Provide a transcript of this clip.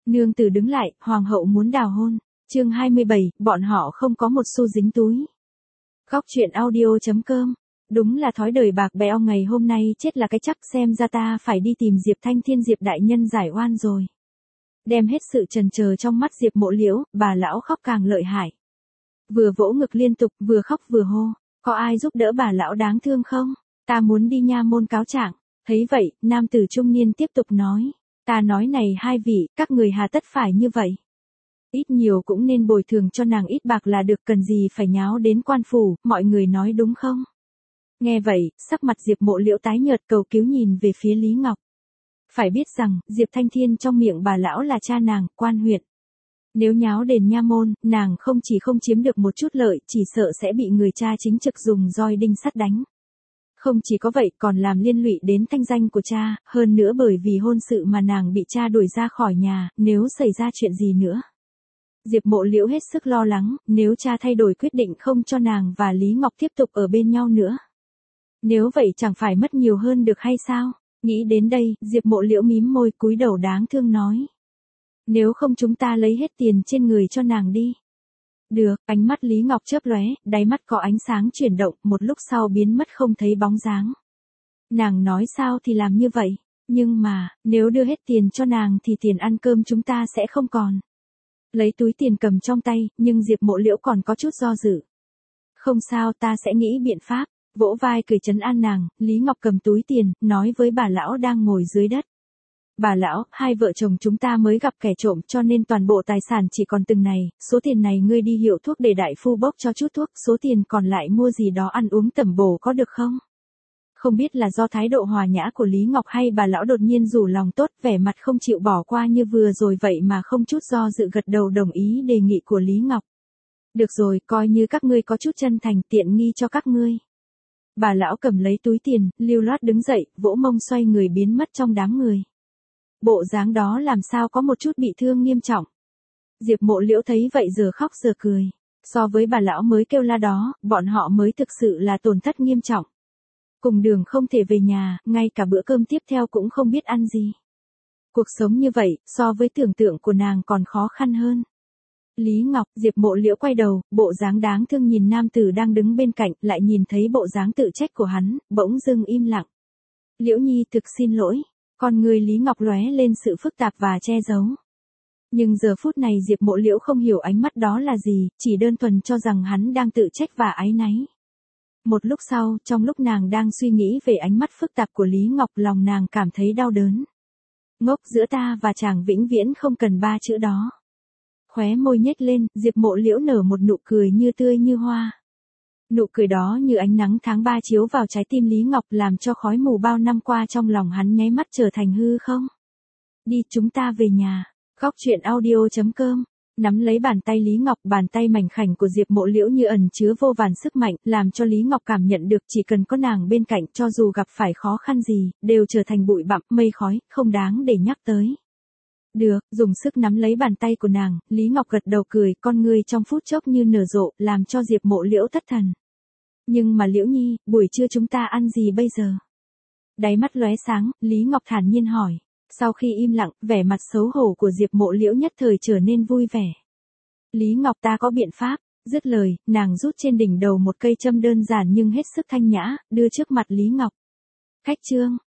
Nương tử đứng lại, hoàng hậu muốn đào hôn. Chương 27, bọn họ không có một xu dính túi. Góc truyện audio.com. Đúng là thói đời bạc bẽo, ngày hôm nay chết là cái chắc, xem ra ta phải đi tìm Diệp Thanh Thiên Diệp đại nhân giải oan rồi. Đem hết sự trần chờ trong mắt Diệp Mộ Liễu, bà lão khóc càng lợi hại. Vừa vỗ ngực liên tục, vừa khóc vừa hô, có ai giúp đỡ bà lão đáng thương không? Ta muốn đi nha môn cáo trạng. Thấy vậy, nam tử trung niên tiếp tục nói, ta nói này hai vị, các người hà tất phải như vậy. Ít nhiều cũng nên bồi thường cho nàng ít bạc là được, cần gì phải nháo đến quan phủ, mọi người nói đúng không? Nghe vậy, sắc mặt Diệp Mộ Liễu tái nhợt, cầu cứu nhìn về phía Lý Ngọc. Phải biết rằng, Diệp Thanh Thiên trong miệng bà lão là cha nàng, quan huyện. Nếu nháo đền nha môn, nàng không chỉ không chiếm được một chút lợi, chỉ sợ sẽ bị người cha chính trực dùng roi đinh sắt đánh. Không chỉ có vậy, còn làm liên lụy đến thanh danh của cha, hơn nữa bởi vì hôn sự mà nàng bị cha đuổi ra khỏi nhà, nếu xảy ra chuyện gì nữa. Diệp Mộ Liễu hết sức lo lắng, nếu cha thay đổi quyết định không cho nàng và Lý Ngọc tiếp tục ở bên nhau nữa. Nếu vậy chẳng phải mất nhiều hơn được hay sao? Nghĩ đến đây, Diệp Mộ Liễu mím môi cúi đầu đáng thương nói. Nếu không chúng ta lấy hết tiền trên người cho nàng đi. Được, ánh mắt Lý Ngọc chớp lóe, đáy mắt có ánh sáng chuyển động, một lúc sau biến mất không thấy bóng dáng. Nàng nói sao thì làm như vậy, nhưng mà, nếu đưa hết tiền cho nàng thì tiền ăn cơm chúng ta sẽ không còn. Lấy túi tiền cầm trong tay, nhưng Diệp Mộ Liễu còn có chút do dự. Không sao, ta sẽ nghĩ biện pháp. Vỗ vai cười trấn an nàng, Lý Ngọc cầm túi tiền, nói với bà lão đang ngồi dưới đất. Bà lão, hai vợ chồng chúng ta mới gặp kẻ trộm cho nên toàn bộ tài sản chỉ còn từng này, số tiền này ngươi đi hiệu thuốc để đại phu bốc cho chút thuốc, số tiền còn lại mua gì đó ăn uống tẩm bổ có được không? Không biết là do thái độ hòa nhã của Lý Ngọc hay bà lão đột nhiên rủ lòng tốt, vẻ mặt không chịu bỏ qua như vừa rồi vậy mà không chút do dự gật đầu đồng ý đề nghị của Lý Ngọc. Được rồi, coi như các ngươi có chút chân thành, tiện nghi cho các ngươi. Bà lão cầm lấy túi tiền, lưu loát đứng dậy, vỗ mông xoay người biến mất trong đám người. Bộ dáng đó làm sao có một chút bị thương nghiêm trọng. Diệp Mộ Liễu thấy vậy giờ khóc giờ cười. So với bà lão mới kêu la đó, bọn họ mới thực sự là tổn thất nghiêm trọng. Cùng đường không thể về nhà, ngay cả bữa cơm tiếp theo cũng không biết ăn gì. Cuộc sống như vậy, so với tưởng tượng của nàng còn khó khăn hơn. Lý Ngọc, Diệp Mộ Liễu quay đầu, bộ dáng đáng thương nhìn nam tử đang đứng bên cạnh, lại nhìn thấy bộ dáng tự trách của hắn, bỗng dưng im lặng. Liễu Nhi thực xin lỗi, con người Lý Ngọc lóe lên sự phức tạp và che giấu. Nhưng giờ phút này Diệp Mộ Liễu không hiểu ánh mắt đó là gì, chỉ đơn thuần cho rằng hắn đang tự trách và áy náy. Một lúc sau, trong lúc nàng đang suy nghĩ về ánh mắt phức tạp của Lý Ngọc, lòng nàng cảm thấy đau đớn. Ngốc, giữa ta và chàng vĩnh viễn không cần ba chữ đó. Khóe môi nhếch lên, Diệp Mộ Liễu nở một nụ cười như tươi như hoa. Nụ cười đó như ánh nắng tháng 3 chiếu vào trái tim Lý Ngọc, làm cho khói mù bao năm qua trong lòng hắn nháy mắt trở thành hư không. Đi, chúng ta về nhà. Góc truyện audio.com. Nắm lấy bàn tay Lý Ngọc, bàn tay mảnh khảnh của Diệp Mộ Liễu như ẩn chứa vô vàn sức mạnh, làm cho Lý Ngọc cảm nhận được chỉ cần có nàng bên cạnh, cho dù gặp phải khó khăn gì, đều trở thành bụi bặm, mây khói, không đáng để nhắc tới. Được, dùng sức nắm lấy bàn tay của nàng, Lý Ngọc gật đầu cười, con ngươi trong phút chốc như nở rộ, làm cho Diệp Mộ Liễu thất thần. Nhưng mà Liễu Nhi, buổi trưa chúng ta ăn gì bây giờ? Đáy mắt lóe sáng, Lý Ngọc thản nhiên hỏi. Sau khi im lặng, vẻ mặt xấu hổ của Diệp Mộ Liễu nhất thời trở nên vui vẻ. Lý Ngọc, ta có biện pháp. Dứt lời, nàng rút trên đỉnh đầu một cây châm đơn giản nhưng hết sức thanh nhã, đưa trước mặt Lý Ngọc. Khách trương,